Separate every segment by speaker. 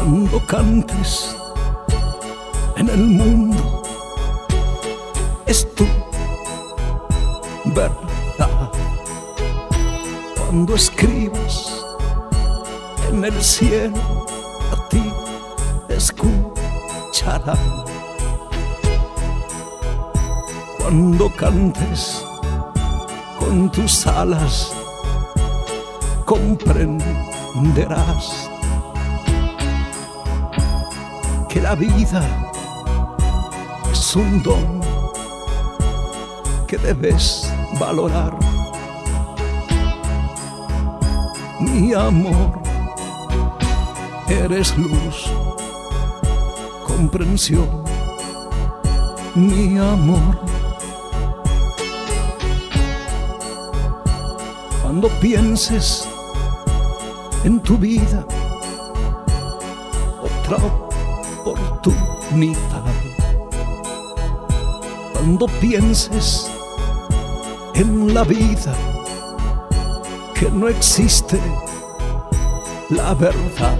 Speaker 1: Cuando cantes en el mundo es tu verdad. Cuando escribas en el cielo, a ti escucharán. Cuando cantes con tus alas, comprenderás que la vida es un don que debes valorar. Mi amor, eres luz, comprensión, mi amor. Cuando pienses en tu vida, otra oportunidad. Cuando pienses en la vida, que no existe la verdad.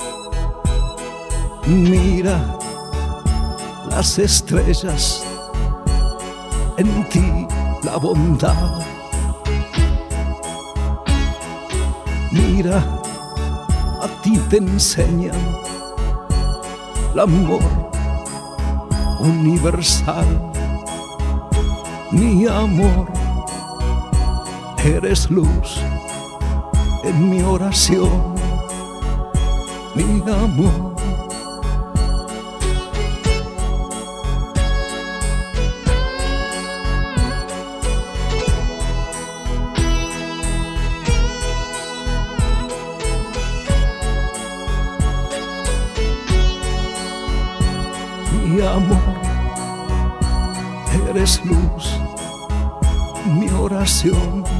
Speaker 1: Mira las estrellas, en ti la bondad. Mira, a ti te enseñan el amor universal. Mi amor, eres luz en mi oración, mi amor. Mi amor, eres luz, mi oración.